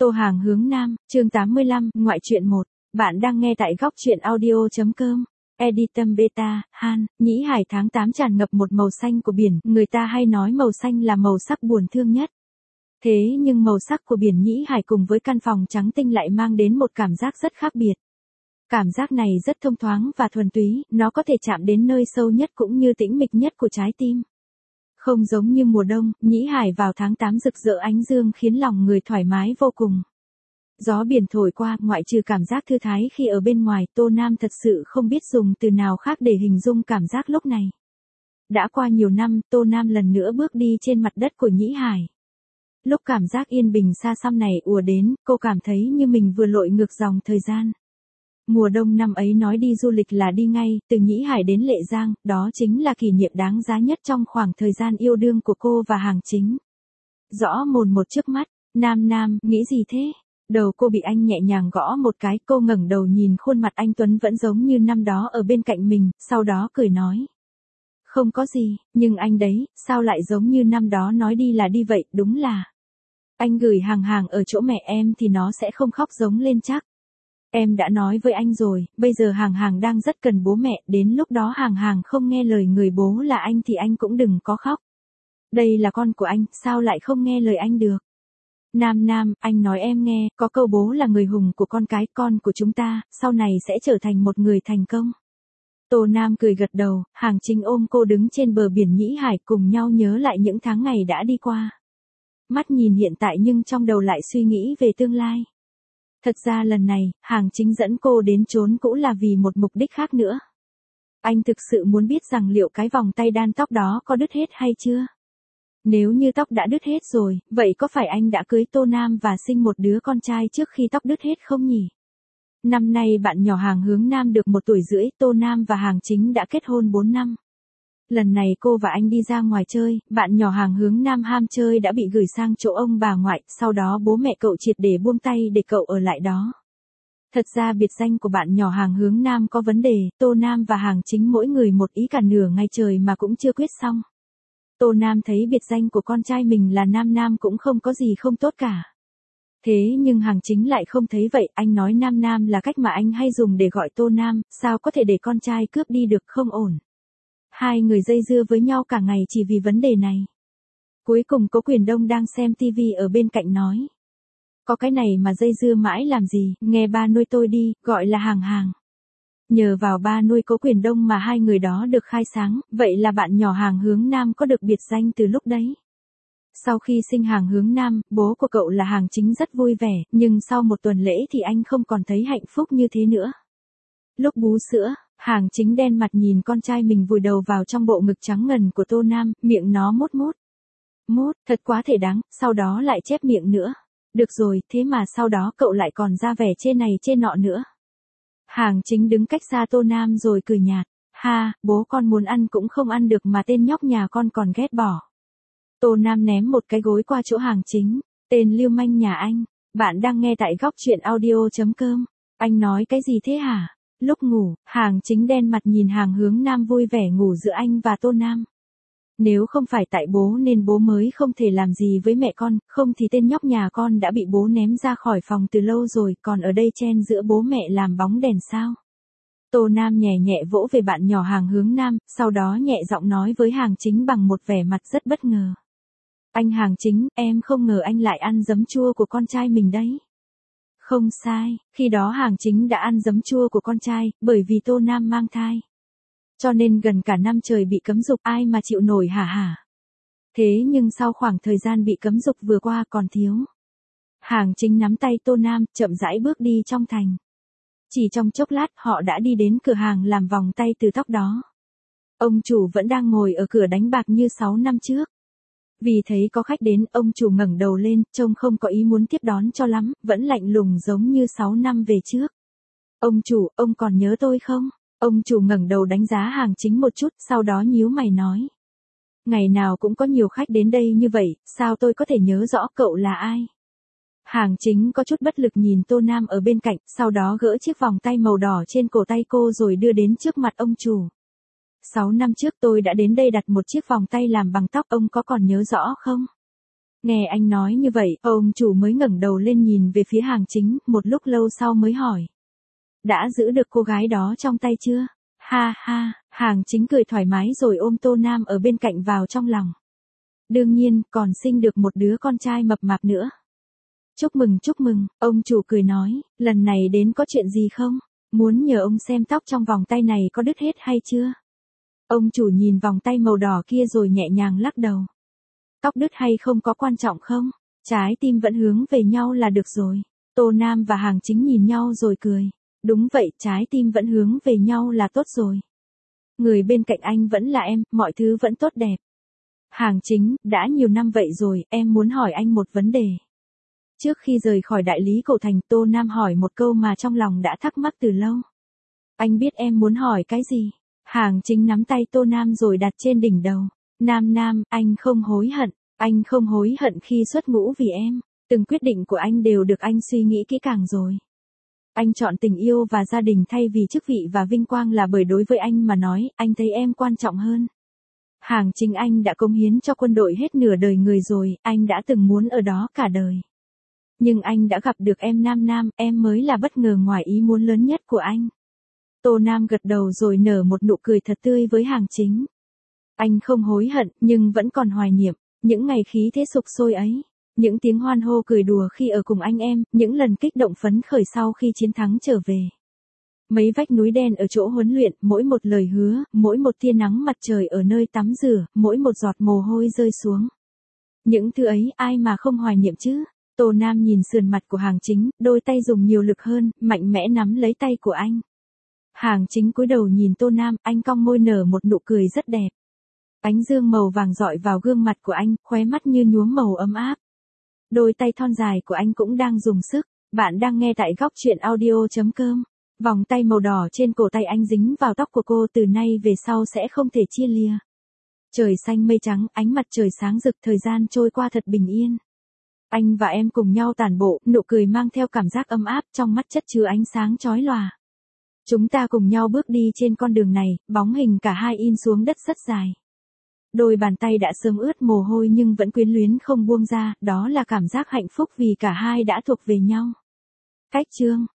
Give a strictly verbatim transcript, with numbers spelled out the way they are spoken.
Tô Hàng hướng Nam, chương tám mươi lăm, ngoại truyện một. Bạn đang nghe tại góc truyện audio chấm com. Editum Beta, Han, Nhĩ Hải tháng tám tràn ngập một màu xanh của biển, người ta hay nói màu xanh là màu sắc buồn thương nhất. Thế nhưng màu sắc của biển Nhĩ Hải cùng với căn phòng trắng tinh lại mang đến một cảm giác rất khác biệt. Cảm giác này rất thông thoáng và thuần túy, nó có thể chạm đến nơi sâu nhất cũng như tĩnh mịch nhất của trái tim. Không giống như mùa đông, Nhĩ Hải vào tháng tám rực rỡ ánh dương khiến lòng người thoải mái vô cùng. Gió biển thổi qua, ngoại trừ cảm giác thư thái khi ở bên ngoài, Tô Nam thật sự không biết dùng từ nào khác để hình dung cảm giác lúc này. Đã qua nhiều năm, Tô Nam lần nữa bước đi trên mặt đất của Nhĩ Hải. Lúc cảm giác yên bình xa xăm này ùa đến, cô cảm thấy như mình vừa lội ngược dòng thời gian. Mùa đông năm ấy nói đi du lịch là đi ngay, từ Nhĩ Hải đến Lệ Giang, đó chính là kỷ niệm đáng giá nhất trong khoảng thời gian yêu đương của cô và Hàng Chính. Rõ mồn một trước mắt, Nam Nam, nghĩ gì thế? Đầu cô bị anh nhẹ nhàng gõ một cái, cô ngẩng đầu nhìn khuôn mặt anh Tuấn vẫn giống như năm đó ở bên cạnh mình, sau đó cười nói. Không có gì, nhưng anh đấy, sao lại giống như năm đó nói đi là đi vậy, đúng là. Anh gửi Hàng Hàng ở chỗ mẹ em thì nó sẽ không khóc giống lên chắc. Em đã nói với anh rồi, bây giờ Hàng Hàng đang rất cần bố mẹ, đến lúc đó Hàng Hàng không nghe lời người bố là anh thì anh cũng đừng có khóc. Đây là con của anh, sao lại không nghe lời anh được? Nam Nam, anh nói em nghe, có câu bố là người hùng của con cái, con của chúng ta, sau này sẽ trở thành một người thành công. Tô Nam cười gật đầu, Hàng Chính ôm cô đứng trên bờ biển Nhĩ Hải cùng nhau nhớ lại những tháng ngày đã đi qua. Mắt nhìn hiện tại nhưng trong đầu lại suy nghĩ về tương lai. Thật ra lần này, Hàng Chính dẫn cô đến trốn cũ là vì một mục đích khác nữa. Anh thực sự muốn biết rằng liệu cái vòng tay đan tóc đó có đứt hết hay chưa? Nếu như tóc đã đứt hết rồi, vậy có phải anh đã cưới Tô Nam và sinh một đứa con trai trước khi tóc đứt hết không nhỉ? Năm nay bạn nhỏ Hàng hướng Nam được một tuổi rưỡi, Tô Nam và Hàng Chính đã kết hôn bốn năm. Lần này cô và anh đi ra ngoài chơi, bạn nhỏ Hàng hướng Nam ham chơi đã bị gửi sang chỗ ông bà ngoại, sau đó bố mẹ cậu triệt để buông tay để cậu ở lại đó. Thật ra biệt danh của bạn nhỏ Hàng hướng Nam có vấn đề, Tô Nam và Hàng Chính mỗi người một ý cả nửa ngày trời mà cũng chưa quyết xong. Tô Nam thấy biệt danh của con trai mình là Nam Nam cũng không có gì không tốt cả. Thế nhưng Hàng Chính lại không thấy vậy, anh nói Nam Nam là cách mà anh hay dùng để gọi Tô Nam, sao có thể để con trai cướp đi được, không ổn. Hai người dây dưa với nhau cả ngày chỉ vì vấn đề này. Cuối cùng Cố Quyền Đông đang xem tivi ở bên cạnh nói. Có cái này mà dây dưa mãi làm gì, nghe ba nuôi tôi đi, gọi là Hàng Hàng. Nhờ vào ba nuôi Cố Quyền Đông mà hai người đó được khai sáng, vậy là bạn nhỏ Hàng hướng Nam có được biệt danh từ lúc đấy. Sau khi sinh Hàng hướng Nam, bố của cậu là Hàng Chính rất vui vẻ, nhưng sau một tuần lễ thì anh không còn thấy hạnh phúc như thế nữa. Lúc bú sữa, Hàng Chính đen mặt nhìn con trai mình vùi đầu vào trong bộ ngực trắng ngần của Tô Nam, miệng nó mút mút. Mút, thật quá thể đáng, sau đó lại chép miệng nữa. Được rồi, thế mà sau đó cậu lại còn ra vẻ chê này chê nọ nữa. Hàng Chính đứng cách xa Tô Nam rồi cười nhạt. Ha, bố con muốn ăn cũng không ăn được mà tên nhóc nhà con còn ghét bỏ. Tô Nam ném một cái gối qua chỗ Hàng Chính. Tên lưu manh nhà anh. Bạn đang nghe tại góc truyện audio chấm com. Anh nói cái gì thế hả? Lúc ngủ, Hàng Chính đen mặt nhìn Hàng hướng Nam vui vẻ ngủ giữa anh và Tô Nam. Nếu không phải tại bố nên bố mới không thể làm gì với mẹ con, không thì tên nhóc nhà con đã bị bố ném ra khỏi phòng từ lâu rồi, còn ở đây chen giữa bố mẹ làm bóng đèn sao. Tô Nam nhẹ nhẹ vỗ về bạn nhỏ Hàng hướng Nam, sau đó nhẹ giọng nói với Hàng Chính bằng một vẻ mặt rất bất ngờ. Anh Hàng Chính, em không ngờ anh lại ăn giấm chua của con trai mình đấy. Không sai, khi đó Hàng Chính đã ăn giấm chua của con trai, bởi vì Tô Nam mang thai. Cho nên gần cả năm trời bị cấm dục, ai mà chịu nổi hả hả. Thế nhưng sau khoảng thời gian bị cấm dục vừa qua còn thiếu. Hàng Chính nắm tay Tô Nam, chậm rãi bước đi trong thành. Chỉ trong chốc lát họ đã đi đến cửa hàng làm vòng tay từ tóc đó. Ông chủ vẫn đang ngồi ở cửa đánh bạc như sáu năm trước. Vì thấy có khách đến, ông chủ ngẩng đầu lên, trông không có ý muốn tiếp đón cho lắm, vẫn lạnh lùng giống như sáu năm về trước. Ông chủ, ông còn nhớ tôi không? Ông chủ ngẩng đầu đánh giá Hàng Chính một chút, sau đó nhíu mày nói. Ngày nào cũng có nhiều khách đến đây như vậy, sao tôi có thể nhớ rõ cậu là ai? Hàng Chính có chút bất lực nhìn Tô Nam ở bên cạnh, sau đó gỡ chiếc vòng tay màu đỏ trên cổ tay cô rồi đưa đến trước mặt ông chủ. Sáu năm trước tôi đã đến đây đặt một chiếc vòng tay làm bằng tóc, ông có còn nhớ rõ không? Nghe anh nói như vậy, ông chủ mới ngẩng đầu lên nhìn về phía Hàng Chính, một lúc lâu sau mới hỏi. Đã giữ được cô gái đó trong tay chưa? Ha ha, Hàng Chính cười thoải mái rồi ôm Tô Nam ở bên cạnh vào trong lòng. Đương nhiên, còn sinh được một đứa con trai mập mạp nữa. Chúc mừng chúc mừng, ông chủ cười nói, lần này đến có chuyện gì không? Muốn nhờ ông xem tóc trong vòng tay này có đứt hết hay chưa? Ông chủ nhìn vòng tay màu đỏ kia rồi nhẹ nhàng lắc đầu. Tóc đứt hay không có quan trọng không? Trái tim vẫn hướng về nhau là được rồi. Tô Nam và Hàng Chính nhìn nhau rồi cười. Đúng vậy, trái tim vẫn hướng về nhau là tốt rồi. Người bên cạnh anh vẫn là em, mọi thứ vẫn tốt đẹp. Hàng Chính, đã nhiều năm vậy rồi, em muốn hỏi anh một vấn đề. Trước khi rời khỏi đại lý cổ thành, Tô Nam hỏi một câu mà trong lòng đã thắc mắc từ lâu. Anh biết em muốn hỏi cái gì? Hàng Chính nắm tay Tô Nam rồi đặt trên đỉnh đầu. Nam Nam, anh không hối hận, anh không hối hận khi xuất ngũ vì em. Từng quyết định của anh đều được anh suy nghĩ kỹ càng rồi. Anh chọn tình yêu và gia đình thay vì chức vị và vinh quang là bởi đối với anh mà nói, anh thấy em quan trọng hơn. Hàng Chính, anh đã cống hiến cho quân đội hết nửa đời người rồi, anh đã từng muốn ở đó cả đời. Nhưng anh đã gặp được em Nam Nam, em mới là bất ngờ ngoài ý muốn lớn nhất của anh. Tô Nam gật đầu rồi nở một nụ cười thật tươi với Hàng Chính. Anh không hối hận, nhưng vẫn còn hoài niệm, những ngày khí thế sục sôi ấy. Những tiếng hoan hô cười đùa khi ở cùng anh em, những lần kích động phấn khởi sau khi chiến thắng trở về. Mấy vách núi đen ở chỗ huấn luyện, mỗi một lời hứa, mỗi một tia nắng mặt trời ở nơi tắm rửa, mỗi một giọt mồ hôi rơi xuống. Những thứ ấy ai mà không hoài niệm chứ? Tô Nam nhìn sườn mặt của Hàng Chính, đôi tay dùng nhiều lực hơn, mạnh mẽ nắm lấy tay của anh. Hàng Chính cúi đầu nhìn Tô Nam, anh cong môi nở một nụ cười rất đẹp. Ánh dương màu vàng rọi vào gương mặt của anh, khóe mắt như nhuốm màu ấm áp. Đôi tay thon dài của anh cũng đang dùng sức. Bạn đang nghe tại góc truyện audio chấm com. Vòng tay màu đỏ trên cổ tay anh dính vào tóc của cô, từ nay về sau sẽ không thể chia lìa. Trời xanh mây trắng, ánh mặt trời sáng rực, thời gian trôi qua thật bình yên. Anh và em cùng nhau tản bộ, nụ cười mang theo cảm giác ấm áp, trong mắt chất chứa ánh sáng chói lòa. Chúng ta cùng nhau bước đi trên con đường này, bóng hình cả hai in xuống đất rất dài. Đôi bàn tay đã sớm ướt mồ hôi nhưng vẫn quyến luyến không buông ra, đó là cảm giác hạnh phúc vì cả hai đã thuộc về nhau. Cách chương